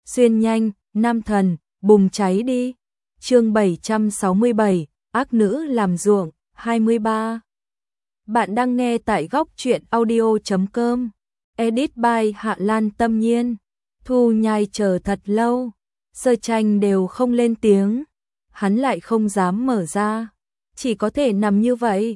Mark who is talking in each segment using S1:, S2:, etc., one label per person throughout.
S1: xuyên nhanh, nam thần, bùng cháy đi. Chương 767, ác nữ làm ruộng, 23. Bạn đang nghe tại góc truyện audio.com. Edit by Hạ Lan Tâm Nhiên. Thu Nhai chờ thật lâu, Sơ Tranh đều không lên tiếng, hắn lại không dám mở ra, chỉ có thể nằm như vậy.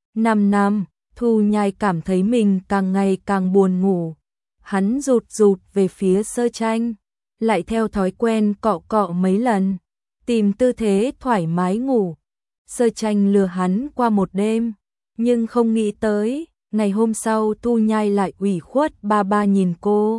S1: Nằm, Thu Nhai cảm thấy mình càng ngày càng buồn ngủ. Hắn rụt về phía Sơ Tranh, lại theo thói quen cọ cọ mấy lần, tìm tư thế thoải mái ngủ. Sơ Tranh lừa hắn qua một đêm, nhưng không nghĩ tới, ngày hôm sau Thu Nhai lại ủy khuất ba nhìn cô.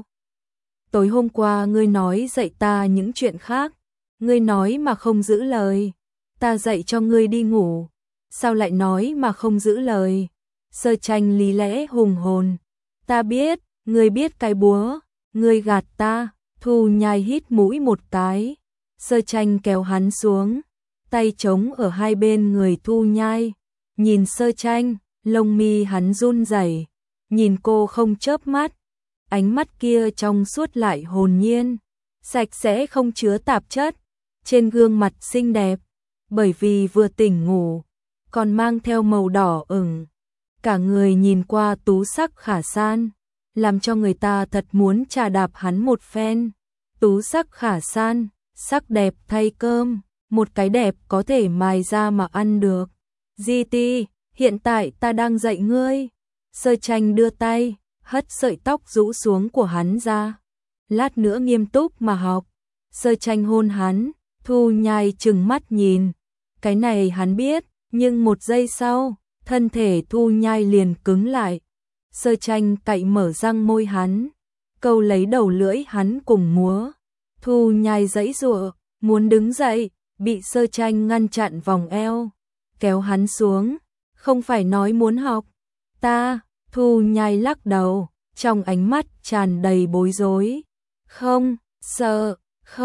S1: Tối hôm qua ngươi nói dạy ta những chuyện khác, ngươi nói mà không giữ lời, ta dạy cho ngươi đi ngủ, sao lại nói mà không giữ lời? Sơ Tranh lý lẽ hùng hồn, ta biết, ngươi biết cái búa, ngươi gạt ta. Thu Nhai hít mũi một cái, Sơ Tranh kéo hắn xuống, tay trống ở hai bên người Thu Nhai, nhìn Sơ Tranh, lông mi hắn run rẩy, nhìn cô không chớp mắt, ánh mắt kia trong suốt lại hồn nhiên, sạch sẽ không chứa tạp chất, trên gương mặt xinh đẹp, bởi vì vừa tỉnh ngủ, còn mang theo màu đỏ ửng, cả người nhìn qua tú sắc khả san, làm cho người ta thật muốn chà đạp hắn một phen. Tú sắc khả san, sắc đẹp thay cơm, một cái đẹp có thể mài ra mà ăn được. GT, hiện tại ta đang dạy ngươi. Sơ Tranh đưa tay, hất sợi tóc rũ xuống của hắn ra. Lát nữa nghiêm túc mà học. Sơ Tranh hôn hắn, Thu Nhai trừng mắt nhìn. Cái này hắn biết, nhưng một giây sau, thân thể Thu Nhai liền cứng lại. Sơ Tranh cạy mở răng môi hắn, câu lấy đầu lưỡi hắn cùng múa. Thu Nhai giãy giụa, muốn đứng dậy, bị Sơ Tranh ngăn chặn vòng eo, kéo hắn xuống, không phải nói muốn học. Ta, Thu Nhai lắc đầu, trong ánh mắt tràn đầy bối rối. Không, sợ,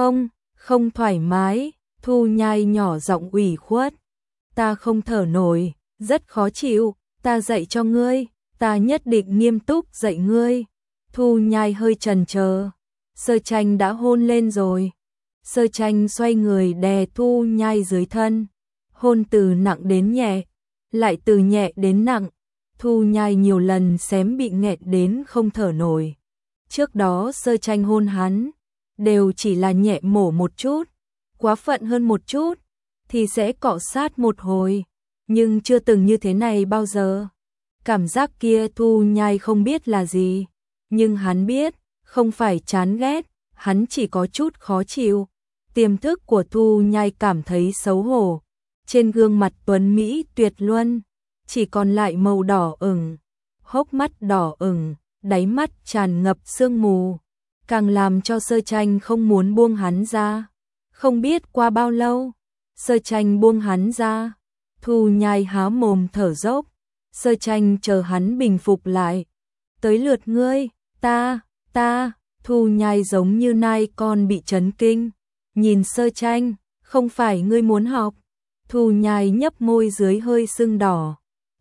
S1: không thoải mái. Thu Nhai nhỏ giọng ủy khuất. Ta không thở nổi, rất khó chịu, ta dạy cho ngươi, ta nhất định nghiêm túc dạy ngươi. Thu Nhai hơi chần chờ. Sơ Tranh đã hôn lên rồi. Sơ Tranh xoay người đè Thu Nhai dưới thân, hôn từ nặng đến nhẹ, lại từ nhẹ đến nặng. Thu Nhai nhiều lần xém bị nghẹn đến không thở nổi. Trước đó Sơ Tranh hôn hắn, đều chỉ là nhẹ mổ một chút, quá phận hơn một chút, thì sẽ cọ sát một hồi, nhưng chưa từng như thế này bao giờ. Cảm giác kia Thu Nhai không biết là gì, nhưng hắn biết, không phải chán ghét, hắn chỉ có chút khó chịu. Tiềm thức của Thu Nhai cảm thấy xấu hổ, trên gương mặt tuấn Mỹ tuyệt luân, chỉ còn lại màu đỏ ửng, hốc mắt đỏ ửng, đáy mắt tràn ngập sương mù, càng làm cho Sơ Tranh không muốn buông hắn ra. Không biết qua bao lâu, Sơ Tranh buông hắn ra, Thu Nhai há mồm thở dốc. Sơ Tranh chờ hắn bình phục lại. Tới lượt ngươi, ta, Thu Nhai giống như nai con bị chấn kinh, nhìn Sơ Tranh, không phải ngươi muốn học. Thu Nhai nhấp môi dưới hơi sưng đỏ.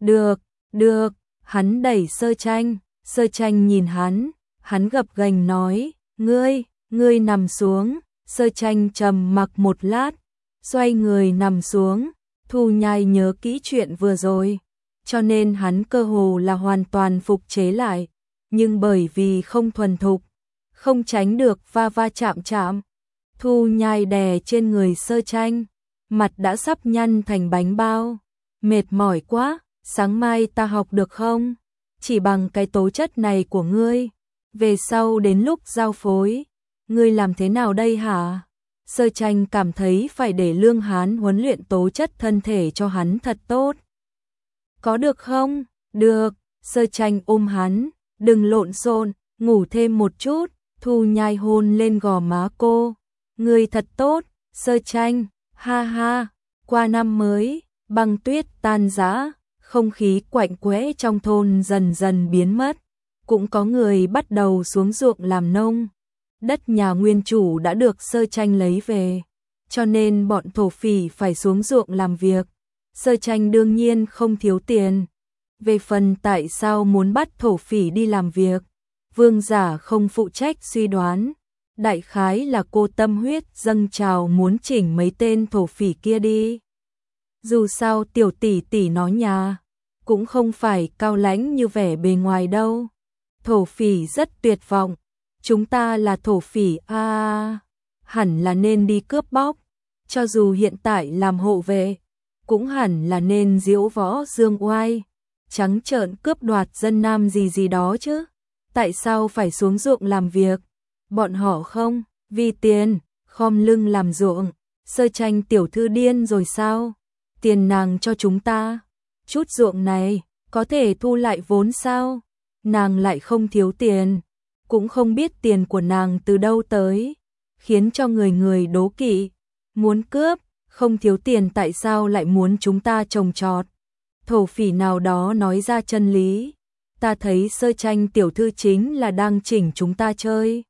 S1: Được, hắn đẩy Sơ Tranh, Sơ Tranh nhìn hắn gập ghềnh nói, ngươi nằm xuống. Sơ Tranh trầm mặc một lát, xoay người nằm xuống. Thu Nhai nhớ kỹ chuyện vừa rồi, cho nên hắn cơ hồ là hoàn toàn phục chế lại, nhưng bởi vì không thuần thục, không tránh được va chạm. Thu Nhai đè trên người Sơ Tranh, mặt đã sắp nhăn thành bánh bao. Mệt mỏi quá, sáng mai ta học được không? Chỉ bằng cái tố chất này của ngươi, về sau đến lúc giao phối, ngươi làm thế nào đây hả? Sơ Tranh cảm thấy phải để Lương Hán huấn luyện tố chất thân thể cho hắn thật tốt. Có được không? Được. Sơ Tranh ôm hắn, đừng lộn xộn, ngủ thêm một chút. Thu Nhai hôn lên gò má cô. Ngươi thật tốt, Sơ Tranh, ha ha. Qua năm mới, băng tuyết tan rã, không khí quạnh quẽ trong thôn dần dần biến mất. Cũng có người bắt đầu xuống ruộng làm nông. Đất nhà nguyên chủ đã được Sơ Tranh lấy về, cho nên bọn thổ phỉ phải xuống ruộng làm việc. Sơ Tranh đương nhiên không thiếu tiền. Về phần tại sao muốn bắt thổ phỉ đi làm việc, Vương Giả không phụ trách suy đoán. Đại khái là cô tâm huyết dâng trào muốn chỉnh mấy tên thổ phỉ kia đi. Dù sao tiểu tỷ tỷ nó nhà, cũng không phải cao lãnh như vẻ bề ngoài đâu. Thổ phỉ rất tuyệt vọng, chúng ta là thổ phỉ hẳn là nên đi cướp bóc, cho dù hiện tại làm hộ vệ, cũng hẳn là nên diễu võ dương oai, trắng trợn cướp đoạt dân nam gì đó chứ. Tại sao phải xuống ruộng làm việc? Bọn họ không, vì tiền, khom lưng làm ruộng. Sơ Tranh tiểu thư điên rồi sao? Tiền nàng cho chúng ta, chút ruộng này, có thể thu lại vốn sao? Nàng lại không thiếu tiền, cũng không biết tiền của nàng từ đâu tới, khiến cho người người đố kỵ, muốn cướp, không thiếu tiền tại sao lại muốn chúng ta trồng trọt? Thổ phỉ nào đó nói ra chân lý, ta thấy Sơ Tranh tiểu thư chính là đang chỉnh chúng ta chơi.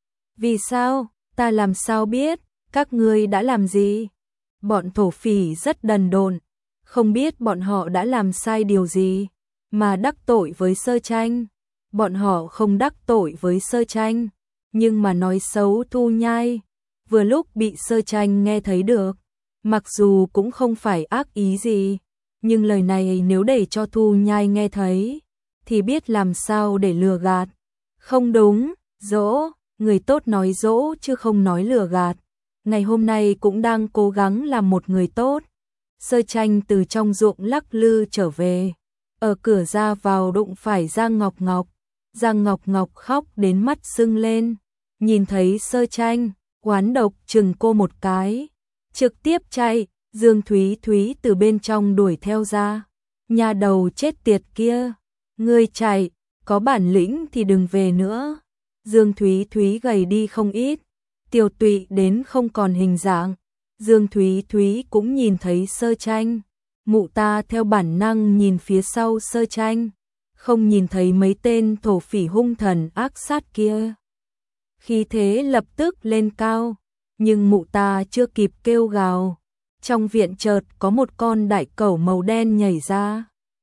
S1: Vì sao? Ta làm sao biết, các ngươi đã làm gì? Bọn thổ phỉ rất đần độn, không biết bọn họ đã làm sai điều gì mà đắc tội với Sơ Tranh. Bọn họ không đắc tội với Sơ Tranh, nhưng mà nói xấu Thu Nhai, vừa lúc bị Sơ Tranh nghe thấy được. Mặc dù cũng không phải ác ý gì, nhưng lời này nếu để cho Thu Nhai nghe thấy, thì biết làm sao để lừa gạt. Không đúng, dỗ, người tốt nói dỗ chứ không nói lừa gạt. Ngày hôm nay cũng đang cố gắng làm một người tốt. Sơ Tranh từ trong ruộng lắc lư trở về, ở cửa ra vào đụng phải Giang Ngọc Ngọc. Giang Ngọc Ngọc khóc đến mắt sưng lên, nhìn thấy Sơ Tranh, oán độc chừng cô một cái, trực tiếp chạy. Dương Thúy Thúy từ bên trong đuổi theo ra. Nhà đầu chết tiệt kia, ngươi chạy, có bản lĩnh thì đừng về nữa. Dương Thúy Thúy gầy đi không ít, tiều tụy đến không còn hình dạng. Dương Thúy Thúy cũng nhìn thấy Sơ Tranh, mụ ta theo bản năng nhìn phía sau Sơ Tranh, không nhìn thấy mấy tên thổ phỉ hung thần ác sát kia. Khí thế lập tức lên cao, nhưng mụ ta chưa kịp kêu gào, trong viện chợt có một con đại cẩu màu đen nhảy ra.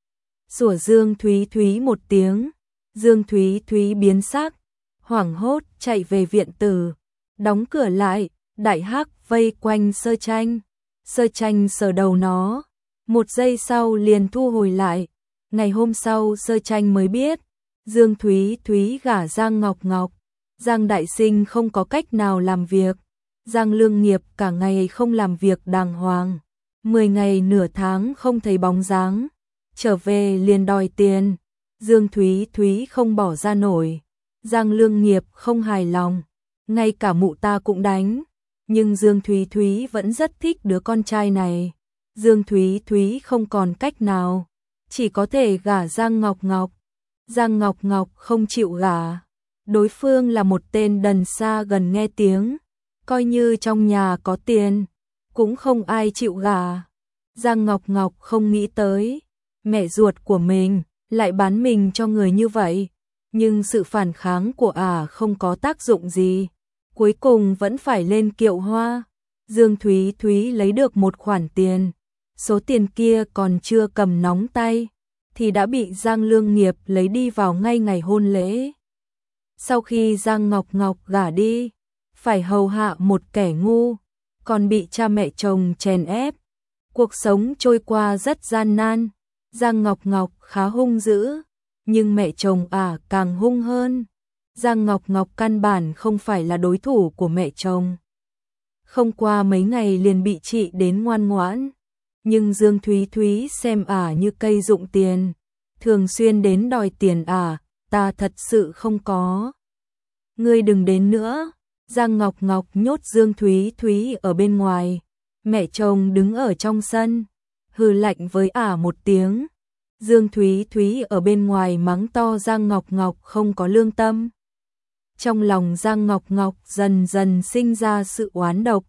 S1: Sủa Dương Thúy Thúy một tiếng, Dương Thúy Thúy biến sắc, hoảng hốt chạy về viện tử, đóng cửa lại. Đại hắc vây quanh Sơ Tranh, Sơ Tranh sờ đầu nó, một giây sau liền thu hồi lại. Ngày hôm sau Sơ Tranh mới biết, Dương Thúy Thúy gả Giang Ngọc Ngọc. Giang Đại Sinh không có cách nào làm việc, Giang Lương Nghiệp cả ngày không làm việc đàng hoàng, 10 ngày nửa tháng không thấy bóng dáng, trở về liền đòi tiền. Dương Thúy Thúy không bỏ ra nổi, Giang Lương Nghiệp không hài lòng, ngay cả mụ ta cũng đánh. Nhưng Dương Thúy Thúy vẫn rất thích đứa con trai này. Dương Thúy Thúy không còn cách nào, chỉ có thể gả Giang Ngọc Ngọc. Giang Ngọc Ngọc không chịu gả, đối phương là một tên đần xa gần nghe tiếng, coi như trong nhà có tiền, cũng không ai chịu gả. Giang Ngọc Ngọc không nghĩ tới, mẹ ruột của mình lại bán mình cho người như vậy, nhưng sự phản kháng của không có tác dụng gì. Cuối cùng vẫn phải lên kiệu hoa. Dương Thúy Thúy lấy được một khoản tiền, số tiền kia còn chưa cầm nóng tay, thì đã bị Giang Lương Nghiệp lấy đi vào ngay ngày hôn lễ. Sau khi Giang Ngọc Ngọc gả đi, phải hầu hạ một kẻ ngu, còn bị cha mẹ chồng chèn ép. Cuộc sống trôi qua rất gian nan, Giang Ngọc Ngọc khá hung dữ, nhưng mẹ chồng càng hung hơn. Giang Ngọc Ngọc căn bản không phải là đối thủ của mẹ chồng. Không qua mấy ngày liền bị trị đến ngoan ngoãn. Nhưng Dương Thúy Thúy xem như cây dụng tiền, thường xuyên đến đòi tiền ta thật sự không có. Ngươi đừng đến nữa. Giang Ngọc Ngọc nhốt Dương Thúy Thúy ở bên ngoài. Mẹ chồng đứng ở trong sân, hừ lạnh với một tiếng. Dương Thúy Thúy ở bên ngoài mắng to Giang Ngọc Ngọc không có lương tâm. Trong lòng Giang Ngọc Ngọc dần dần sinh ra sự oán độc.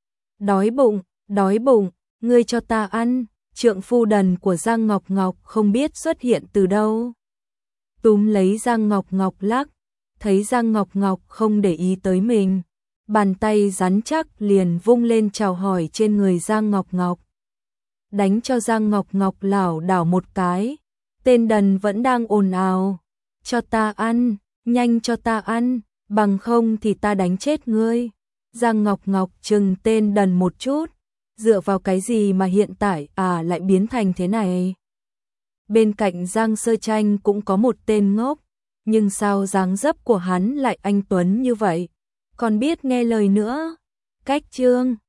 S1: Đói bụng, ngươi cho ta ăn. Trượng phu đần của Giang Ngọc Ngọc không biết xuất hiện từ đâu, túm lấy Giang Ngọc Ngọc lắc, thấy Giang Ngọc Ngọc không để ý tới mình, bàn tay rắn chắc liền vung lên chào hỏi trên người Giang Ngọc Ngọc, đánh cho Giang Ngọc Ngọc lảo đảo một cái. Tên đần vẫn đang ồn ào, cho ta ăn, nhanh cho ta ăn. bằng không thì ta đánh chết ngươi. Giang Ngọc Ngọc chừng tên đần một chút, dựa vào cái gì mà hiện tại lại biến thành thế này. Bên cạnh Giang Sơ Tranh cũng có một tên ngốc, nhưng sao dáng dấp của hắn lại anh tuấn như vậy, còn biết nghe lời nữa. Cách chương